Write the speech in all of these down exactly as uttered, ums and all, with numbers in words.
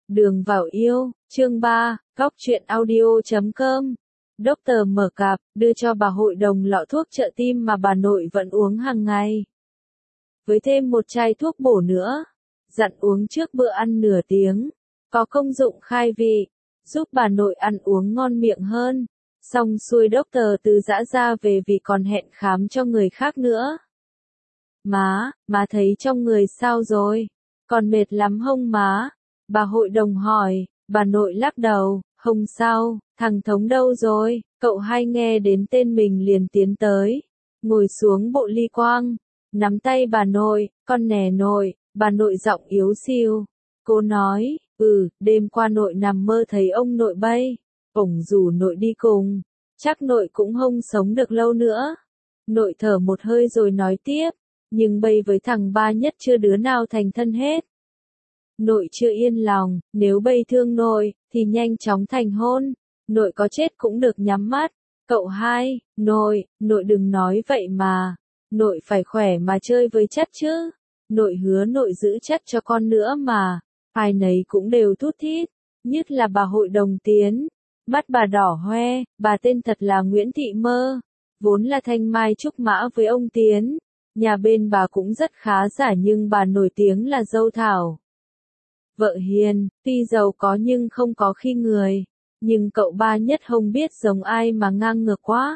Đường vào yêu, chương ba, góc truyện audio chấm com. Doctor mở cặp, đưa cho bà hội đồng lọ thuốc trợ tim mà bà nội vẫn uống hàng ngày. Với thêm một chai thuốc bổ nữa. Dặn uống trước bữa ăn nửa tiếng. Có công dụng khai vị, giúp bà nội ăn uống ngon miệng hơn. Xong xuôi doctor từ dã ra về vì còn hẹn khám cho người khác nữa. Má, má thấy trong người sao rồi? Còn mệt lắm hông má? Bà hội đồng hỏi, bà nội lắc đầu, không sao, thằng Thống đâu rồi? Cậu hai nghe đến tên mình liền tiến tới, ngồi xuống bộ ly quang, nắm tay bà nội, con nè nội, bà nội giọng yếu xìu. Cô nói, ừ, đêm qua nội nằm mơ thấy ông nội bay, ổng rủ nội đi cùng, chắc nội cũng không sống được lâu nữa. Nội thở một hơi rồi nói tiếp, nhưng bây với thằng ba nhất chưa đứa nào thành thân hết. Nội chưa yên lòng, nếu bây thương nội, thì nhanh chóng thành hôn, nội có chết cũng được nhắm mắt. Cậu hai, nội, nội đừng nói vậy mà, nội phải khỏe mà chơi với chất chứ, nội hứa nội giữ chất cho con nữa mà, ai nấy cũng đều thút thít, nhất là bà hội đồng Tiến, mắt bà đỏ hoe, bà tên thật là Nguyễn Thị Mơ, vốn là thanh mai trúc mã với ông Tiến, nhà bên bà cũng rất khá giả nhưng bà nổi tiếng là dâu thảo. Vợ hiền, tuy giàu có nhưng không có khi người, nhưng cậu ba nhất không biết giống ai mà ngang ngược quá.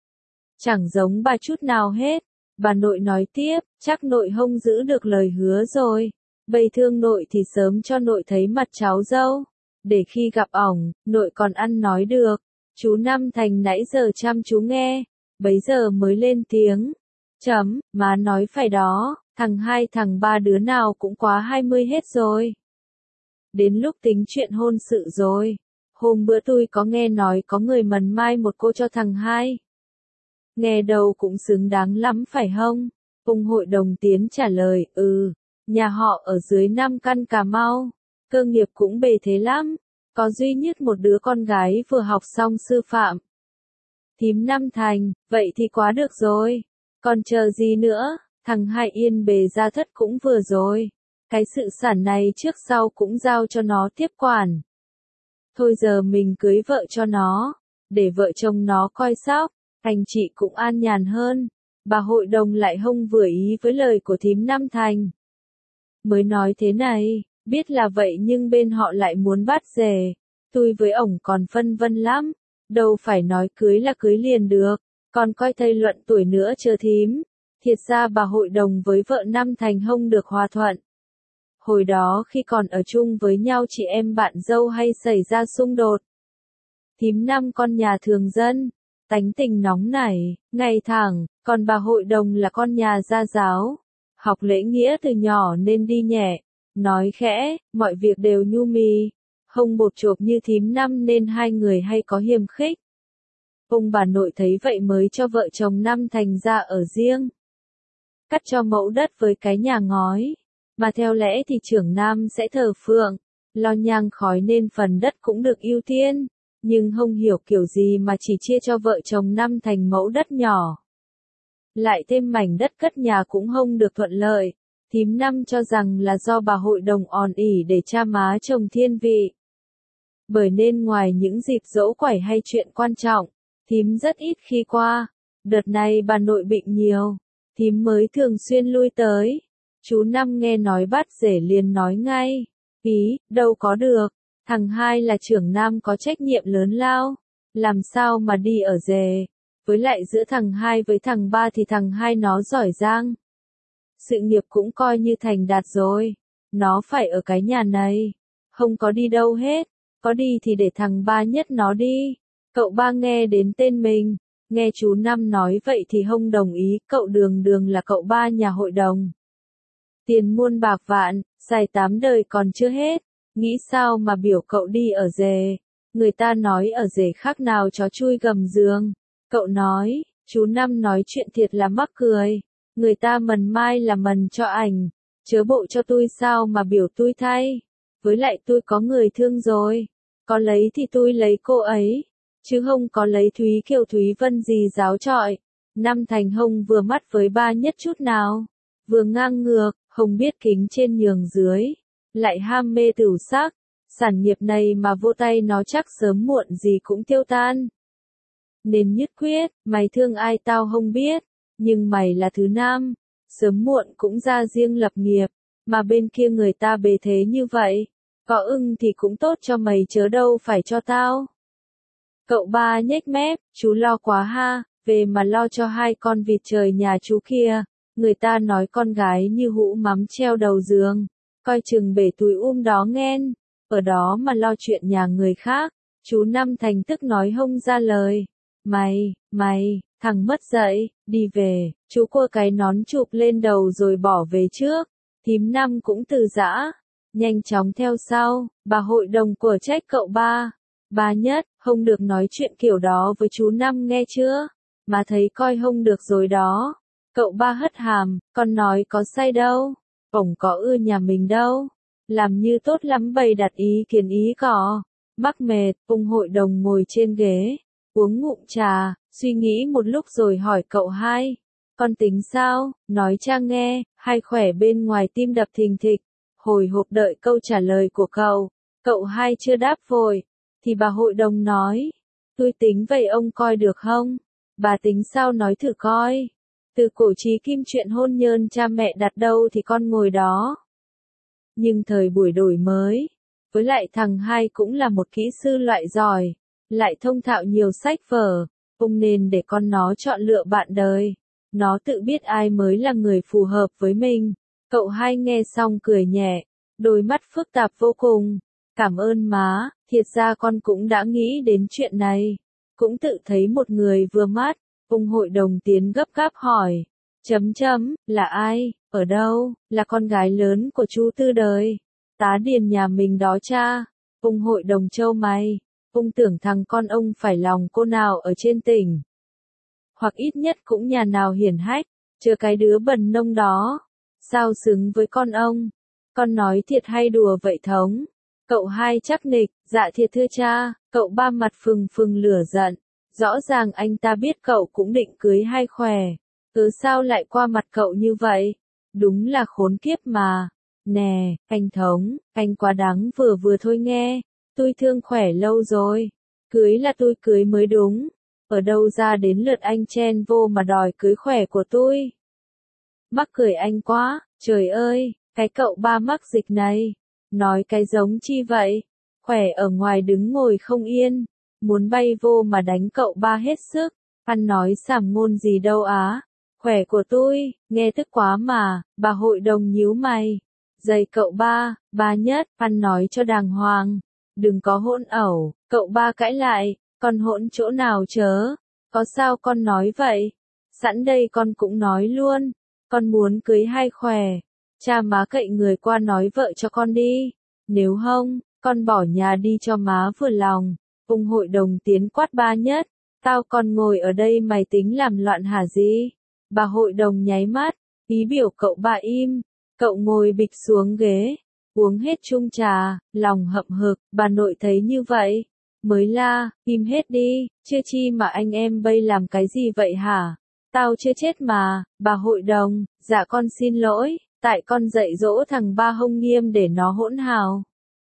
Chẳng giống bà chút nào hết, bà nội nói tiếp, chắc nội không giữ được lời hứa rồi, bây thương nội thì sớm cho nội thấy mặt cháu dâu, để khi gặp ổng, nội còn ăn nói được. Chú Năm Thành nãy giờ chăm chú nghe, bấy giờ mới lên tiếng, chấm, má nói phải đó, thằng hai thằng ba đứa nào cũng quá hai mươi hết rồi. Đến lúc tính chuyện hôn sự rồi. Hôm bữa tôi có nghe nói có người mần mai một cô cho thằng hai. Nghe đầu cũng xứng đáng lắm phải không? Ông hội đồng Tiến trả lời, ừ, nhà họ ở dưới Nam Căn Cà Mau, cơ nghiệp cũng bề thế lắm, có duy nhất một đứa con gái vừa học xong sư phạm. Thím Năm Thành, vậy thì quá được rồi, còn chờ gì nữa, thằng hai yên bề gia thất cũng vừa rồi. Cái sự sản này trước sau cũng giao cho nó tiếp quản. Thôi giờ mình cưới vợ cho nó, để vợ chồng nó coi sóc, anh chị cũng an nhàn hơn. Bà hội đồng lại không vừa ý với lời của thím Năm Thành. Mới nói thế này, biết là vậy nhưng bên họ lại muốn bắt rể. Tôi với ổng còn phân vân lắm, đâu phải nói cưới là cưới liền được, còn coi thầy luận tuổi nữa chờ thím. Thiệt ra bà hội đồng với vợ Năm Thành không được hòa thuận. Hồi đó khi còn ở chung với nhau chị em bạn dâu hay xảy ra xung đột. Thím Năm con nhà thường dân, tánh tình nóng nảy, ngay thẳng, còn bà hội đồng là con nhà gia giáo. Học lễ nghĩa từ nhỏ nên đi nhẹ, nói khẽ, mọi việc đều nhu mì, không bột chộp như thím Năm nên hai người hay có hiềm khích. Ông bà nội thấy vậy mới cho vợ chồng Năm Thành ra ở riêng. Cắt cho mẫu đất với cái nhà ngói. Mà theo lẽ thì trưởng nam sẽ thờ phượng, lo nhang khói nên phần đất cũng được ưu tiên, nhưng không hiểu kiểu gì mà chỉ chia cho vợ chồng Năm Thành mẫu đất nhỏ. Lại thêm mảnh đất cất nhà cũng không được thuận lợi, thím Năm cho rằng là do bà hội đồng òn ỉ để cha má chồng thiên vị. Bởi nên ngoài những dịp giỗ quẩy hay chuyện quan trọng, thím rất ít khi qua, đợt này bà nội bệnh nhiều, thím mới thường xuyên lui tới. Chú Năm nghe nói bắt rể liền nói ngay, ý, đâu có được, thằng hai là trưởng nam có trách nhiệm lớn lao, làm sao mà đi ở rể, với lại giữa thằng hai với thằng ba thì thằng hai nó giỏi giang. Sự nghiệp cũng coi như thành đạt rồi, nó phải ở cái nhà này, không có đi đâu hết, có đi thì để thằng ba nhất nó đi. Cậu ba nghe đến tên mình, nghe chú Năm nói vậy thì không đồng ý, cậu Đường Đường là cậu ba nhà hội đồng. Tiền muôn bạc vạn, dài tám đời còn chưa hết, nghĩ sao mà biểu cậu đi ở rể, người ta nói ở rể khác nào chó chui gầm giường, cậu nói, chú Năm nói chuyện thiệt là mắc cười, người ta mần mai là mần cho ảnh, chớ bộ cho tôi sao mà biểu tôi thay, với lại tôi có người thương rồi, có lấy thì tôi lấy cô ấy, chứ không có lấy Thúy Kiều Thúy Vân gì giáo trọi. Năm Thành hông vừa mắt với ba nhất chút nào, vừa ngang ngược, không biết kính trên nhường dưới, lại ham mê tửu sắc, sản nghiệp này mà vô tay nó chắc sớm muộn gì cũng tiêu tan. Nên nhất quyết, mày thương ai tao không biết, nhưng mày là thứ nam, sớm muộn cũng ra riêng lập nghiệp, mà bên kia người ta bề thế như vậy, có ưng thì cũng tốt cho mày chớ đâu phải cho tao. Cậu ba nhếch mép, chú lo quá ha, về mà lo cho hai con vịt trời nhà chú kia, người ta nói con gái như hũ mắm treo đầu giường, coi chừng bể túi um đó nghen, ở đó mà lo chuyện nhà người khác, chú Năm thành tức nói hông ra lời. Mày, mày, thằng mất dạy, đi về, chú cua cái nón chụp lên đầu rồi bỏ về trước, thím Năm cũng từ giã, nhanh chóng theo sau, bà hội đồng của trách cậu ba. Ba Nhất, không được nói chuyện kiểu đó với chú Năm nghe chưa, mà thấy coi không được rồi đó. Cậu ba hất hàm, con nói có sai đâu, ổng có ưa nhà mình đâu, làm như tốt lắm bày đặt ý kiến ý cỏ. Mắc mệt, ông hội đồng ngồi trên ghế, uống ngụm trà, suy nghĩ một lúc rồi hỏi cậu hai, con tính sao, nói cha nghe, hay khỏe bên ngoài tim đập thình thịch, hồi hộp đợi câu trả lời của cậu, cậu hai chưa đáp vội, thì bà hội đồng nói, tôi tính vậy ông coi được không, bà tính sao nói thử coi, từ cổ chí kim chuyện hôn nhân cha mẹ đặt đâu thì con ngồi đó. Nhưng thời buổi đổi mới, với lại thằng hai cũng là một kỹ sư loại giỏi, lại thông thạo nhiều sách vở, ông nên để con nó chọn lựa bạn đời. Nó tự biết ai mới là người phù hợp với mình. Cậu hai nghe xong cười nhẹ, đôi mắt phức tạp vô cùng. Cảm ơn má, thiệt ra con cũng đã nghĩ đến chuyện này. Cũng tự thấy một người vừa mắt. Ông hội đồng tiến gấp gáp hỏi. Chấm chấm, là ai, ở đâu, là con gái lớn của chú Tư Đời. Tá điền nhà mình đó cha. Ông hội đồng trâu mày. Ông tưởng thằng con ông phải lòng cô nào ở trên tỉnh. Hoặc ít nhất cũng nhà nào hiển hách, chờ cái đứa bần nông đó. Sao xứng với con ông? Con nói thiệt hay đùa vậy thống? Cậu hai chắc nịch, dạ thiệt thưa cha, cậu ba mặt phừng phừng lửa giận. Rõ ràng anh ta biết cậu cũng định cưới hai khỏe. Cớ sao lại qua mặt cậu như vậy? Đúng là khốn kiếp mà. Nè, anh thống, anh quá đáng vừa vừa thôi nghe. Tôi thương khỏe lâu rồi. Cưới là tôi cưới mới đúng. Ở đâu ra đến lượt anh chen vô mà đòi cưới khỏe của tôi. Mắc cười anh quá, trời ơi, cái cậu ba mắc dịch này. Nói cái giống chi vậy? Khỏe ở ngoài đứng ngồi không yên. Muốn bay vô mà đánh cậu ba hết sức. Ăn nói sảm ngôn gì đâu á. Khỏe của tôi, nghe tức quá mà, bà hội đồng nhíu mày. Dày cậu ba, ba Nhất, ăn nói cho đàng hoàng. Đừng có hỗn ẩu, cậu ba cãi lại, con hỗn chỗ nào chớ, có sao con nói vậy, sẵn đây con cũng nói luôn, con muốn cưới hai khỏe, cha má cậy người qua nói vợ cho con đi, nếu không, con bỏ nhà đi cho má vừa lòng, ông hội đồng tiến quát ba Nhất, tao còn ngồi ở đây mày tính làm loạn hả gì, bà hội đồng nháy mắt, ý biểu cậu ba im, cậu ngồi bịch xuống ghế. Uống hết chung trà, lòng hậm hực, bà nội thấy như vậy, mới la, im hết đi, chưa chi mà anh em bây làm cái gì vậy hả? Tao chưa chết mà, bà hội đồng, dạ con xin lỗi, tại con dạy dỗ thằng ba hông nghiêm để nó hỗn hào.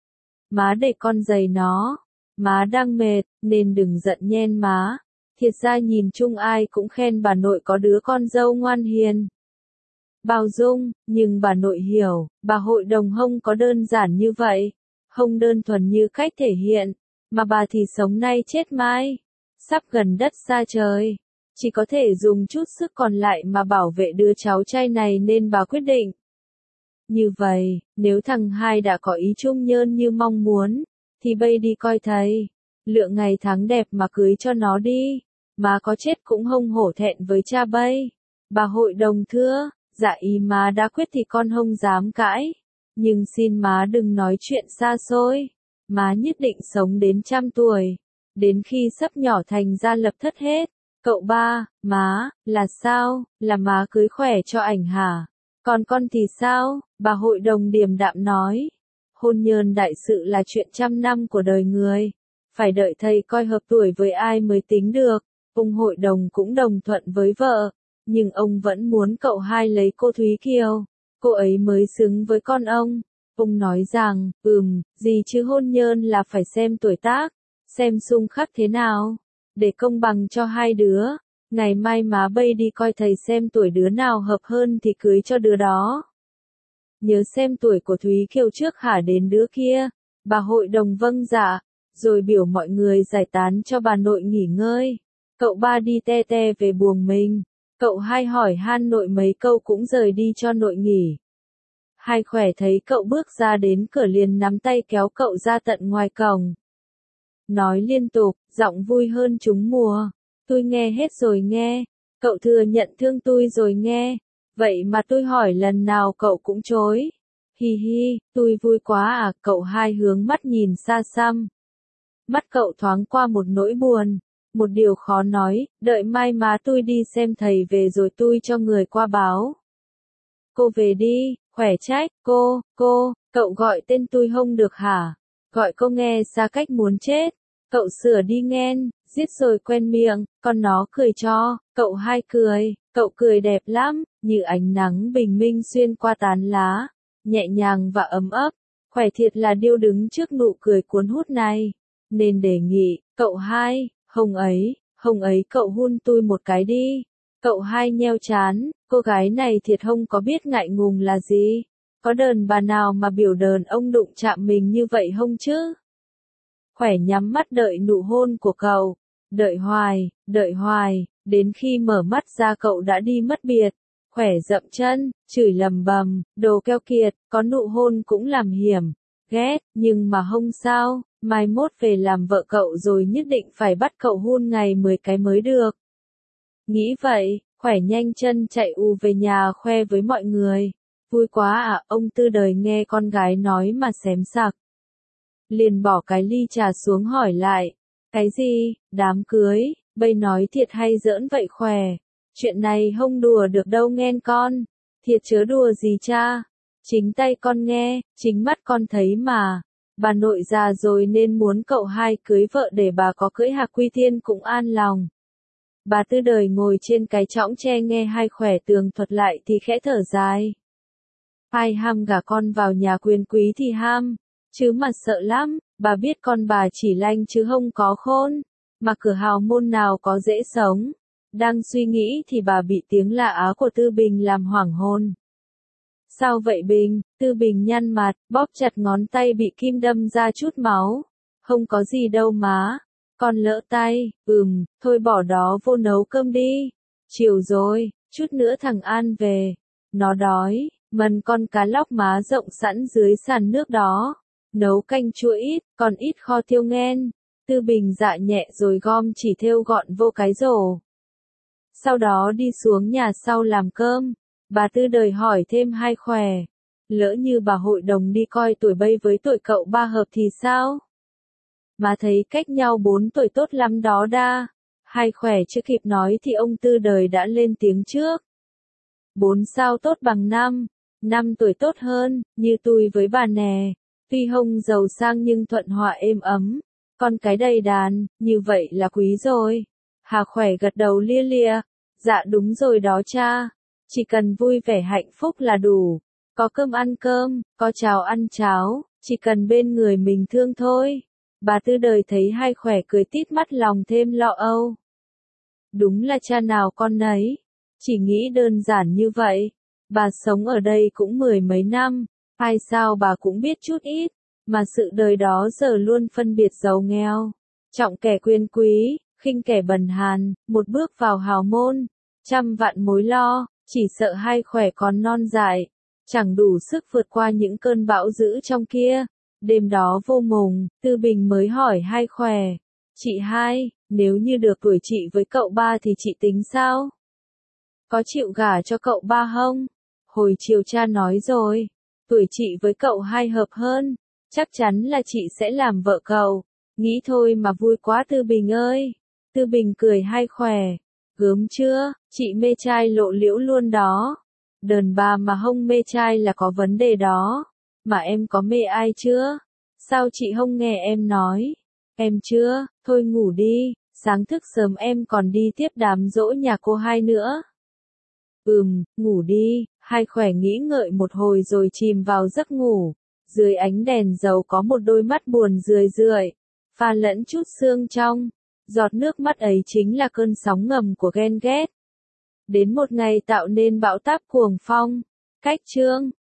Má để con giày nó, má đang mệt, nên đừng giận nhen má, thiệt ra nhìn chung ai cũng khen bà nội có đứa con dâu ngoan hiền. Bao dung, nhưng bà nội hiểu, bà hội đồng không có đơn giản như vậy, không đơn thuần như cách thể hiện, mà bà thì sống nay chết mai, sắp gần đất xa trời, chỉ có thể dùng chút sức còn lại mà bảo vệ đứa cháu trai này nên bà quyết định. Như vậy, nếu thằng hai đã có ý chung nhơn như mong muốn, thì bây đi coi thầy, lựa ngày tháng đẹp mà cưới cho nó đi, mà có chết cũng không hổ thẹn với cha bây. Bà hội đồng thưa. Dạ ý má đã quyết thì con không dám cãi, nhưng xin má đừng nói chuyện xa xôi, má nhất định sống đến trăm tuổi, đến khi sắp nhỏ thành ra lập thất hết. Cậu ba, má, là sao, là má cưới khỏe cho ảnh hả? Còn con thì sao? Bà hội đồng điềm đạm nói, hôn nhân đại sự là chuyện trăm năm của đời người, phải đợi thầy coi hợp tuổi với ai mới tính được. Ông hội đồng cũng đồng thuận với vợ. Nhưng ông vẫn muốn cậu hai lấy cô Thúy Kiều, cô ấy mới xứng với con ông. Ông nói rằng, ừm, gì chứ hôn nhân là phải xem tuổi tác, xem xung khắc thế nào, để công bằng cho hai đứa. Ngày mai má bây đi coi thầy xem tuổi đứa nào hợp hơn thì cưới cho đứa đó. Nhớ xem tuổi của Thúy Kiều trước hả đến đứa kia. Bà hội đồng vâng dạ, rồi biểu mọi người giải tán cho bà nội nghỉ ngơi. Cậu ba đi te te về buồng mình. Cậu hai hỏi han nội mấy câu cũng rời đi cho nội nghỉ. Hai khỏe thấy cậu bước ra đến cửa liền nắm tay kéo cậu ra tận ngoài cổng. Nói liên tục, giọng vui hơn trúng mùa. Tôi nghe hết rồi nghe. Cậu thừa nhận thương tôi rồi nghe. Vậy mà tôi hỏi lần nào cậu cũng chối. Hi hi, tôi vui quá à, cậu hai hướng mắt nhìn xa xăm. Mắt cậu thoáng qua một nỗi buồn. Một điều khó nói, đợi mai má tôi đi xem thầy về rồi tôi cho người qua báo. Cô về đi, khỏe trách, cô, cô, cậu gọi tên tôi không được hả? Gọi cô nghe xa cách muốn chết. Cậu sửa đi nghen, giết rồi quen miệng, con nó cười cho, cậu hai cười, cậu cười đẹp lắm, như ánh nắng bình minh xuyên qua tán lá, nhẹ nhàng và ấm ấp, khỏe thiệt là điêu đứng trước nụ cười cuốn hút này, nên đề nghị, cậu hai, hồng ấy, hồng ấy cậu hun tôi một cái đi, cậu hai nheo chán, cô gái này thiệt không có biết ngại ngùng là gì, có đờn bà nào mà biểu đờn ông đụng chạm mình như vậy không chứ? Khỏe nhắm mắt đợi nụ hôn của cậu, đợi hoài, đợi hoài, đến khi mở mắt ra cậu đã đi mất biệt. Khỏe dậm chân, chửi lầm bầm, đồ keo kiệt, có nụ hôn cũng làm hiểm, ghét, nhưng mà không sao, mai mốt về làm vợ cậu rồi nhất định phải bắt cậu hôn ngày mười cái mới được. Nghĩ vậy, khỏe nhanh chân chạy ù về nhà khoe với mọi người. Vui quá à, ông Tư Đời nghe con gái nói mà xém sặc. Liền bỏ cái ly trà xuống hỏi lại, cái gì, đám cưới, bây nói thiệt hay giỡn vậy khỏe, chuyện này không đùa được đâu nghen con, thiệt chớ đùa gì cha, chính tay con nghe, chính mắt con thấy mà, bà nội già rồi nên muốn cậu hai cưới vợ để bà có cưỡi hạc quy thiên cũng an lòng. Bà Tư Đời ngồi trên cái chõng tre nghe hai khỏe tường thuật lại thì khẽ thở dài. Ai ham gả con vào nhà quyền quý thì ham. Chứ mà sợ lắm, bà biết con bà chỉ lanh chứ không có khôn, mà cửa hào môn nào có dễ sống. Đang suy nghĩ thì bà bị tiếng lạ áo của Tư Bình làm hoảng hồn. Sao vậy Bình? Tư Bình nhăn mặt, bóp chặt ngón tay bị kim đâm ra chút máu. Không có gì đâu má. Con lỡ tay, ừm, thôi bỏ đó vô nấu cơm đi. Chiều rồi, chút nữa thằng An về. Nó đói, mần con cá lóc má rộng sẵn dưới sàn nước đó. Nấu canh chua ít, còn ít kho tiêu nghen. Tư Bình dạ nhẹ rồi gom chỉ thêu gọn vô cái rổ. Sau đó đi xuống nhà sau làm cơm. Bà Tư Đời hỏi thêm hai khỏe. Lỡ như bà hội đồng đi coi tuổi bây với tuổi cậu ba hợp thì sao? Mà thấy cách nhau bốn tuổi tốt lắm đó đa. Hai khỏe chưa kịp nói thì ông Tư Đời đã lên tiếng trước. Bốn sao tốt bằng năm. Năm tuổi tốt hơn, như tôi với bà nè. Tuy không giàu sang nhưng thuận hòa êm ấm, con cái đầy đàn, như vậy là quý rồi. Hà khỏe gật đầu lia lịa, dạ đúng rồi đó cha, chỉ cần vui vẻ hạnh phúc là đủ, có cơm ăn cơm, có cháo ăn cháo, chỉ cần bên người mình thương thôi. Bà Tư Đời thấy hai khỏe cười tít mắt lòng thêm lo âu. Đúng là cha nào con nấy, chỉ nghĩ đơn giản như vậy. Bà sống ở đây cũng mười mấy năm. Hay sao bà cũng biết chút ít, mà sự đời đó giờ luôn phân biệt giàu nghèo, trọng kẻ quyền quý, khinh kẻ bần hàn, một bước vào hào môn, trăm vạn mối lo, chỉ sợ hai khỏe còn non dại, chẳng đủ sức vượt qua những cơn bão dữ trong kia. Đêm đó vô mùng, Tư Bình mới hỏi hai khỏe, chị hai, nếu như được tuổi chị với cậu ba thì chị tính sao? Có chịu gả cho cậu ba không? Hồi chiều cha nói rồi. Tuổi chị với cậu hai hợp hơn, chắc chắn là chị sẽ làm vợ cậu. Nghĩ thôi mà vui quá Tư Bình ơi. Tư Bình cười hai khỏe. Gớm chưa, chị mê trai lộ liễu luôn đó. Đờn bà mà không mê trai là có vấn đề đó. Mà em có mê ai chưa? Sao chị không nghe em nói? Em chưa, thôi ngủ đi, sáng thức sớm em còn đi tiếp đám giỗ nhà cô hai nữa. Ừm, ngủ đi. Hai khỏe nghĩ ngợi một hồi rồi chìm vào giấc ngủ. Dưới ánh đèn dầu có một đôi mắt buồn rười rượi, pha lẫn chút sương trong. Giọt nước mắt ấy chính là cơn sóng ngầm của ghen ghét. Đến một ngày tạo nên bão táp cuồng phong. Cách chương